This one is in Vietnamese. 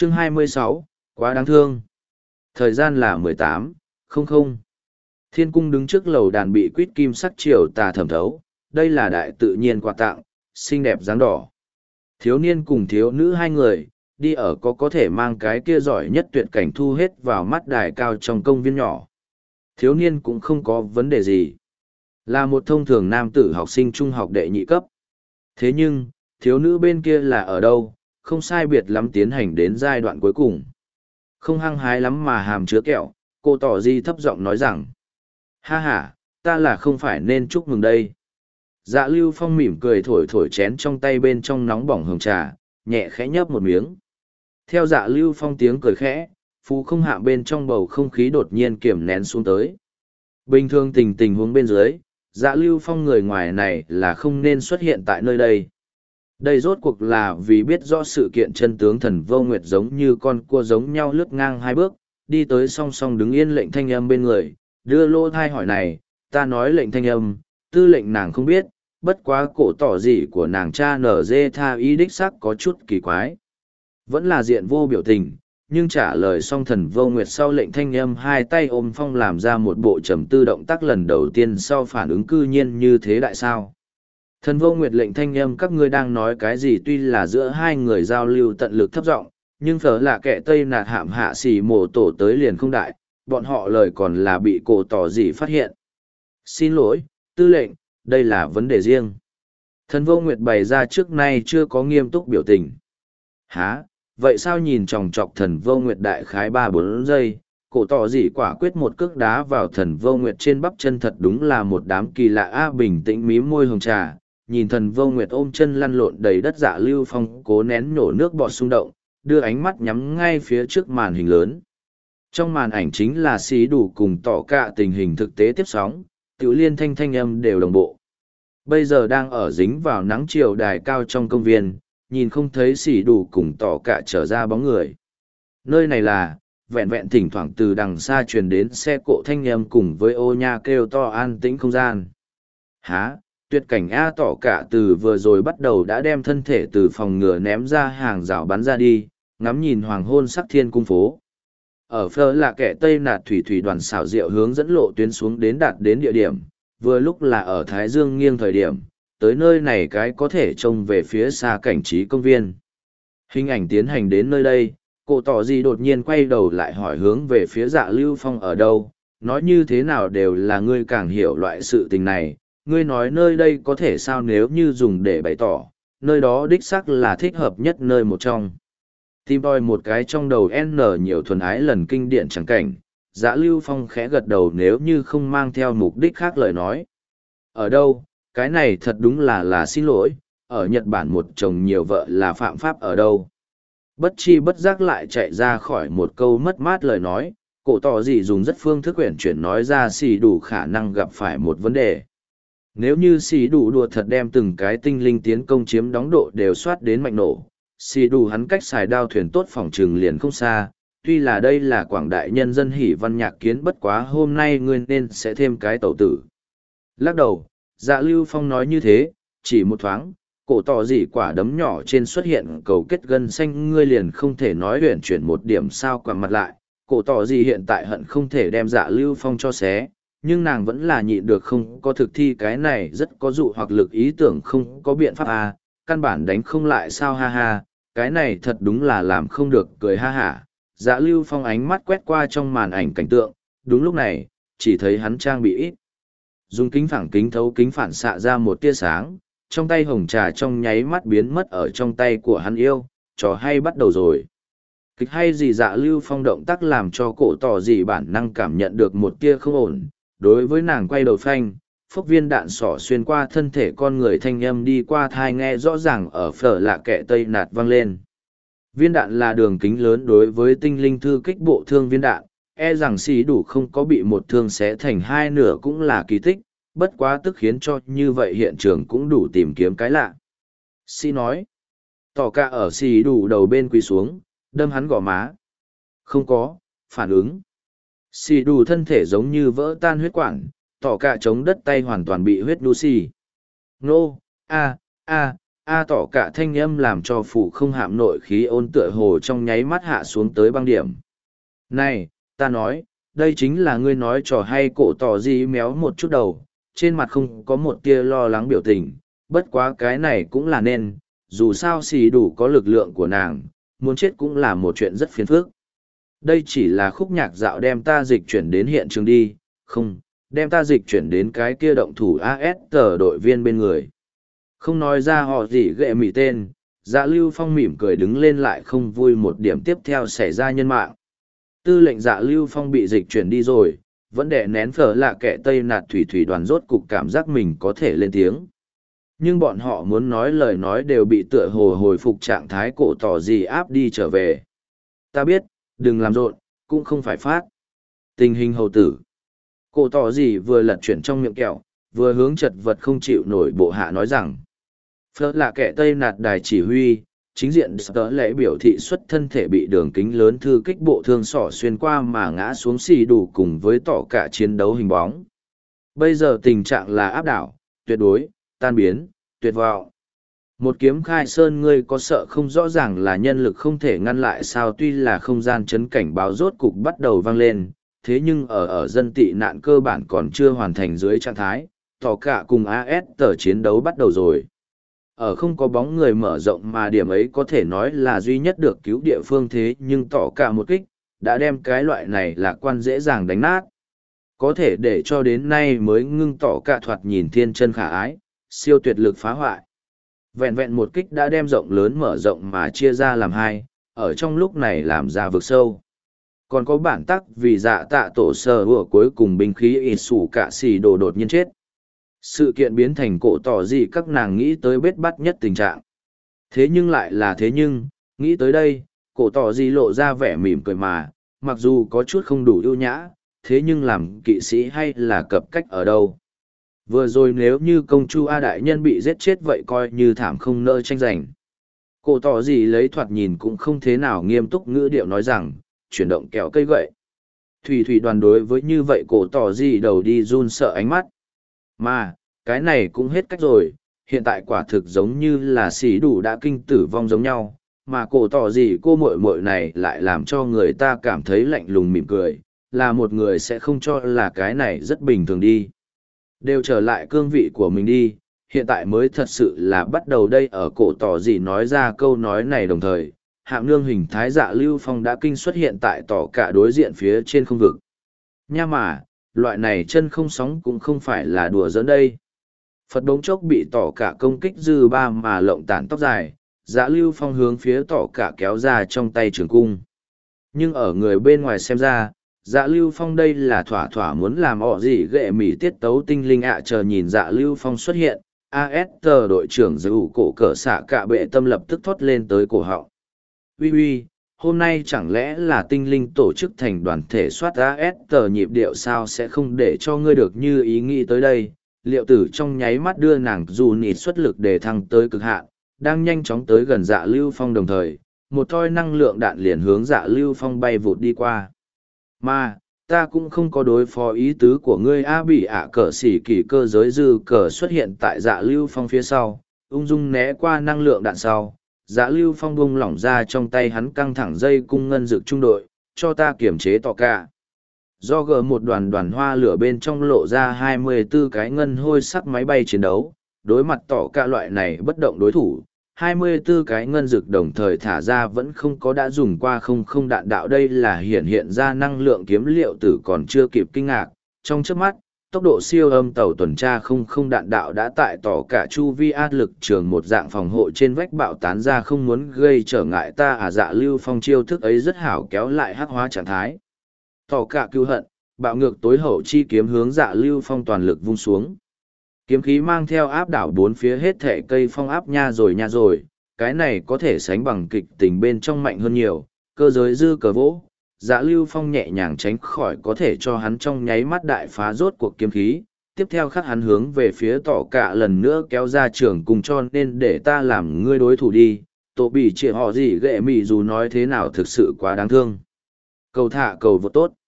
Chương 26, quá đáng thương. Thời gian là 18:00. Thiên cung đứng trước lầu đàn bị quýt kim sắc triều tà thẩm thấu, đây là đại tự nhiên quà tặng, xinh đẹp dáng đỏ. Thiếu niên cùng thiếu nữ hai người, đi ở có thể mang cái kia giỏi nhất tuyệt cảnh thu hết vào mắt đài cao trong công viên nhỏ. Thiếu niên cũng không có vấn đề gì. Là một thông thường nam tử học sinh trung học đệ nhị cấp. Thế nhưng, thiếu nữ bên kia là ở đâu, không sai biệt lắm tiến hành đến giai đoạn cuối cùng. Không hăng hái lắm mà hàm chứa kẹo, cô tỏ di thấp giọng nói rằng. Ha ha, ta là không phải nên chúc mừng đây. Dạ Lưu Phong mỉm cười thổi thổi chén trong tay bên trong nóng bỏng hồng trà, nhẹ khẽ nhấp một miếng. Theo Dạ Lưu Phong tiếng cười khẽ, phú không hạ bên trong bầu không khí đột nhiên kiềm nén xuống tới. Bình thường tình huống bên dưới, Dạ Lưu Phong người ngoài này là không nên xuất hiện tại nơi đây. Đây rốt cuộc là vì biết rõ sự kiện chân tướng Thần Vô Nguyệt giống như con cua giống nhau lướt ngang hai bước, đi tới song song đứng yên lệnh thanh âm bên người, đưa lô thai hỏi này, ta nói lệnh thanh âm, tư lệnh nàng không biết, bất quá cổ tỏ gì của nàng cha nở dê tha ý đích sắc có chút kỳ quái. Vẫn là diện vô biểu tình, nhưng trả lời xong Thần Vô Nguyệt sau lệnh thanh âm hai tay ôm phong làm ra một bộ trầm tư động tác lần đầu tiên sau phản ứng cư nhiên như thế đại sao. Thần Vô Nguyệt lệnh thanh âm các ngươi đang nói cái gì tuy là giữa hai người giao lưu tận lực thấp giọng, nhưng phở là kẻ Tây nạt hạm hạ xỉ mổ tổ tới liền không đại, bọn họ lời còn là bị cổ tỏ gì phát hiện. Xin lỗi, tư lệnh, đây là vấn đề riêng. Thần Vô Nguyệt bày ra trước nay chưa có nghiêm túc biểu tình. Hả, vậy sao nhìn chòng chọc Thần Vô Nguyệt đại khái 3-4 giây, cổ tỏ gì quả quyết một cước đá vào Thần Vô Nguyệt trên bắp chân thật đúng là một đám kỳ lạ a bình tĩnh mím môi hồng trà. Nhìn Thần Vô Nguyệt ôm chân lăn lộn đầy đất Dạ Lưu Phong cố nén nhổ nước bọt xung động, đưa ánh mắt nhắm ngay phía trước màn hình lớn. Trong màn ảnh chính là xí đủ cùng tỏ cả tình hình thực tế tiếp sóng, tiểu liên thanh âm đều đồng bộ. Bây giờ đang ở dính vào nắng chiều đài cao trong công viên, nhìn không thấy xỉ đủ cùng tỏ cả trở ra bóng người. Nơi này là, vẹn vẹn thỉnh thoảng từ đằng xa truyền đến xe cộ thanh âm cùng với ô nha kêu to an tĩnh không gian. Hả? Tuyệt cảnh A tỏ cả từ vừa rồi bắt đầu đã đem thân thể từ phòng ngừa ném ra hàng rào bắn ra đi, ngắm nhìn hoàng hôn sắc thiên cung phố. Ở phơ là kẻ Tây nạt thủy đoàn xảo diệu hướng dẫn lộ tuyến xuống đến đạt đến địa điểm, vừa lúc là ở Thái Dương nghiêng thời điểm, tới nơi này cái có thể trông về phía xa cảnh trí công viên. Hình ảnh tiến hành đến nơi đây, cổ tỏ gì đột nhiên quay đầu lại hỏi hướng về phía Dạ Lưu Phong ở đâu, nói như thế nào đều là ngươi càng hiểu loại sự tình này. Ngươi nói nơi đây có thể sao nếu như dùng để bày tỏ, nơi đó đích xác là thích hợp nhất nơi một trong. Tìm tòi một cái trong đầu N nhiều thuần ái lần kinh điển chẳng cảnh, Dạ Lưu Phong khẽ gật đầu nếu như không mang theo mục đích khác lời nói. Ở đâu, cái này thật đúng là xin lỗi, ở Nhật Bản một chồng nhiều vợ là phạm pháp ở đâu. Bất chi bất giác lại chạy ra khỏi một câu mất mát lời nói, cổ tỏ gì dùng rất phương thức quyển chuyển nói ra xì đủ khả năng gặp phải một vấn đề. Nếu như xì đủ đùa thật đem từng cái tinh linh tiến công chiếm đóng độ đều soát đến mạnh nổ, xì đủ hắn cách xài đao thuyền tốt phòng trừng liền không xa, tuy là đây là quảng đại nhân dân hỉ văn nhạc kiến bất quá hôm nay ngươi nên sẽ thêm cái tẩu tử. Lắc đầu, Dạ Lưu Phong nói như thế, chỉ một thoáng, cổ tỏ gì quả đấm nhỏ trên xuất hiện cầu kết gân xanh ngươi liền không thể nói huyển chuyển một điểm sao quằn mặt lại, cổ tỏ gì hiện tại hận không thể đem Dạ Lưu Phong cho xé. Nhưng nàng vẫn là nhịn được không có thực thi cái này rất có dụ hoặc lực ý tưởng không có biện pháp à, căn bản đánh không lại sao ha ha, cái này thật đúng là làm không được cười ha hả. Dạ Lưu Phong ánh mắt quét qua trong màn ảnh cảnh tượng, đúng lúc này, chỉ thấy hắn trang bị ít. Dùng kính phản kính thấu kính phản xạ ra một tia sáng, trong tay hồng trà trong nháy mắt biến mất ở trong tay của hắn yêu, trò hay bắt đầu rồi. Kịch hay gì Dạ Lưu Phong động tác làm cho cổ tỏ gì bản năng cảm nhận được một tia không ổn. Đối với nàng quay đầu phanh, phốc viên đạn sỏ xuyên qua thân thể con người thanh âm đi qua thai nghe rõ ràng ở phở lạ kẹ Tây nạt vang lên. Viên đạn là đường kính lớn đối với tinh linh thư kích bộ thương viên đạn, e rằng xì đủ không có bị một thương xé thành hai nửa cũng là kỳ tích, bất quá tức khiến cho như vậy hiện trường cũng đủ tìm kiếm cái lạ. Xì nói, tỏ cả ở xì đủ đầu bên quỳ xuống, đâm hắn gò má. Không có, phản ứng. Xì đủ thân thể giống như vỡ tan huyết quản, tỏ cả chống đất tay hoàn toàn bị huyết đu xì. Nô, A tỏ cả thanh âm làm cho phủ không hạm nội khí ôn tựa hồ trong nháy mắt hạ xuống tới băng điểm. Này, ta nói, đây chính là ngươi nói trò hay. Cổ tỏ gì méo một chút đầu, trên mặt không có một tia lo lắng biểu tình, bất quá cái này cũng là nên, dù sao xì đủ có lực lượng của nàng, muốn chết cũng là một chuyện rất phiền phức. Đây chỉ là khúc nhạc dạo đem ta dịch chuyển đến hiện trường đi, không, đem ta dịch chuyển đến cái kia động thủ AS tờ đội viên bên người. Không nói ra họ gì ghệ mỉ tên, Dạ Lưu Phong mỉm cười đứng lên lại không vui một điểm tiếp theo xảy ra nhân mạng. Tư lệnh Dạ Lưu Phong bị dịch chuyển đi rồi, vẫn đè nén phở lạ kẻ Tây Nạt thủy thủy đoàn rốt cục cảm giác mình có thể lên tiếng. Nhưng bọn họ muốn nói lời nói đều bị tựa hồ hồi phục trạng thái cổ tỏ gì áp đi trở về. Ta biết, đừng làm rộn, cũng không phải phát. Tình hình hầu tử. Cổ tỏ gì vừa lật chuyển trong miệng kẹo, vừa hướng chật vật không chịu nổi bộ hạ nói rằng. Phở là kẻ Tây Nạt đài chỉ huy, chính diện Sở Lệ biểu thị xuất thân thể bị đường kính lớn thư kích bộ thương sỏ xuyên qua mà ngã xuống xì đủ cùng với tỏ cả chiến đấu hình bóng. Bây giờ tình trạng là áp đảo, tuyệt đối, tan biến, tuyệt vọng. Một kiếm khai sơn ngươi có sợ không, rõ ràng là nhân lực không thể ngăn lại sao, tuy là không gian chấn cảnh báo rốt cục bắt đầu vang lên, thế nhưng ở dân tị nạn cơ bản còn chưa hoàn thành dưới trạng thái, tỏ cả cùng AS tờ chiến đấu bắt đầu rồi. Ở không có bóng người mở rộng mà điểm ấy có thể nói là duy nhất được cứu địa phương, thế nhưng tỏ cả một kích, đã đem cái loại này lạc quan dễ dàng đánh nát. Có thể để cho đến nay mới ngưng tỏ cả thoạt nhìn thiên chân khả ái, siêu tuyệt lực phá hoại. Vẹn vẹn một kích đã đem rộng lớn mở rộng mà chia ra làm hai, ở trong lúc này làm ra vực sâu. Còn có bản tắc vì dạ tạ tổ sơ của cuối cùng binh khí ít sủ cả xì đồ đột nhiên chết. Sự kiện biến thành cổ tỏ gì các nàng nghĩ tới bết bắt nhất tình trạng. Thế nhưng lại là thế nhưng, nghĩ tới đây, cổ tỏ gì lộ ra vẻ mỉm cười mà, mặc dù có chút không đủ ưu nhã, thế nhưng làm kỵ sĩ hay là cập cách ở đâu. Vừa rồi nếu như công chu A đại nhân bị giết chết vậy coi như thảm không nỡ tranh giành. Cổ tỏ gì lấy thoạt nhìn cũng không thế nào nghiêm túc ngữ điệu nói rằng, chuyển động kẹo cây gậy. Thủy thủy đoàn đối với như vậy cổ tỏ gì đầu đi run sợ ánh mắt. Mà, cái này cũng hết cách rồi, hiện tại quả thực giống như là xỉ đủ đã kinh tử vong giống nhau, mà cổ tỏ gì cô muội muội này lại làm cho người ta cảm thấy lạnh lùng mỉm cười, là một người sẽ không cho là cái này rất bình thường đi. Đều trở lại cương vị của mình đi, hiện tại mới thật sự là bắt đầu đây. Ở cổ tỏ gì nói ra câu nói này đồng thời, hạng nương hình thái Dạ Lưu Phong đã kinh xuất hiện tại tỏ cả đối diện phía trên không vực. Nha mà, loại này chân không sóng cũng không phải là đùa giỡn đây. Phật đống chốc bị tỏ cả công kích dư ba mà lộng tản tóc dài, Dạ Lưu Phong hướng phía tỏ cả kéo ra trong tay trường cung. Nhưng ở người bên ngoài xem ra, Dạ Lưu Phong đây là thỏa thỏa muốn làm ọ gì ghệ mỉ tiết tấu tinh linh ạ. Chờ nhìn Dạ Lưu Phong xuất hiện, AS đội trưởng giữ cổ cỡ xạ cả bệ tâm lập tức thoát lên tới cổ họng. Uy, hôm nay chẳng lẽ là tinh linh tổ chức thành đoàn thể soát AS nhịp điệu sao, sẽ không để cho ngươi được như ý nghĩ tới đây. Liệu tử trong nháy mắt đưa nàng dù nịt xuất lực để thăng tới cực hạn, đang nhanh chóng tới gần Dạ Lưu Phong, đồng thời một thoi năng lượng đạn liền hướng Dạ Lưu Phong bay vụt đi qua. Mà, ta cũng không có đối phó ý tứ của ngươi a. Bị ạ cờ xỉ kỳ cơ giới dư cờ xuất hiện tại Dạ Lưu Phong phía sau, ung dung né qua năng lượng đạn sau. Dạ Lưu Phong bung lỏng ra trong tay hắn căng thẳng dây cung ngân dực trung đội, cho ta kiểm chế tỏ cả. Do gờ một đoàn hoa lửa bên trong lộ ra 24 cái ngân hôi sắc máy bay chiến đấu, đối mặt tỏ cả loại này bất động đối thủ. 24 cái ngân dực đồng thời thả ra vẫn không có đã dùng qua không đạn đạo, đây là hiện ra năng lượng kiếm liệu tử còn chưa kịp kinh ngạc. Trong chớp mắt, tốc độ siêu âm tàu tuần tra không đạn đạo đã tại tỏ cả chu vi áp lực trường một dạng phòng hộ trên vách bạo tán ra, không muốn gây trở ngại ta à. Dạ Lưu Phong chiêu thức ấy rất hảo kéo lại hắc hóa trạng thái. Tỏ cả cứu hận, bạo ngược tối hậu chi kiếm hướng Dạ Lưu Phong toàn lực vung xuống. Kiếm khí mang theo áp đảo bốn phía hết thể cây phong áp nha rồi, cái này có thể sánh bằng kịch tình bên trong mạnh hơn nhiều, cơ giới dư cờ vỗ. Dạ Lưu Phong nhẹ nhàng tránh khỏi có thể cho hắn trong nháy mắt đại phá rốt cuộc kiếm khí, tiếp theo khắc hắn hướng về phía tỏ cả lần nữa kéo ra trường cùng, cho nên để ta làm ngươi đối thủ đi. Tổ bị chỉ họ gì ghệ mị dù nói thế nào thực sự quá đáng thương. Cầu thả cầu vô tốt.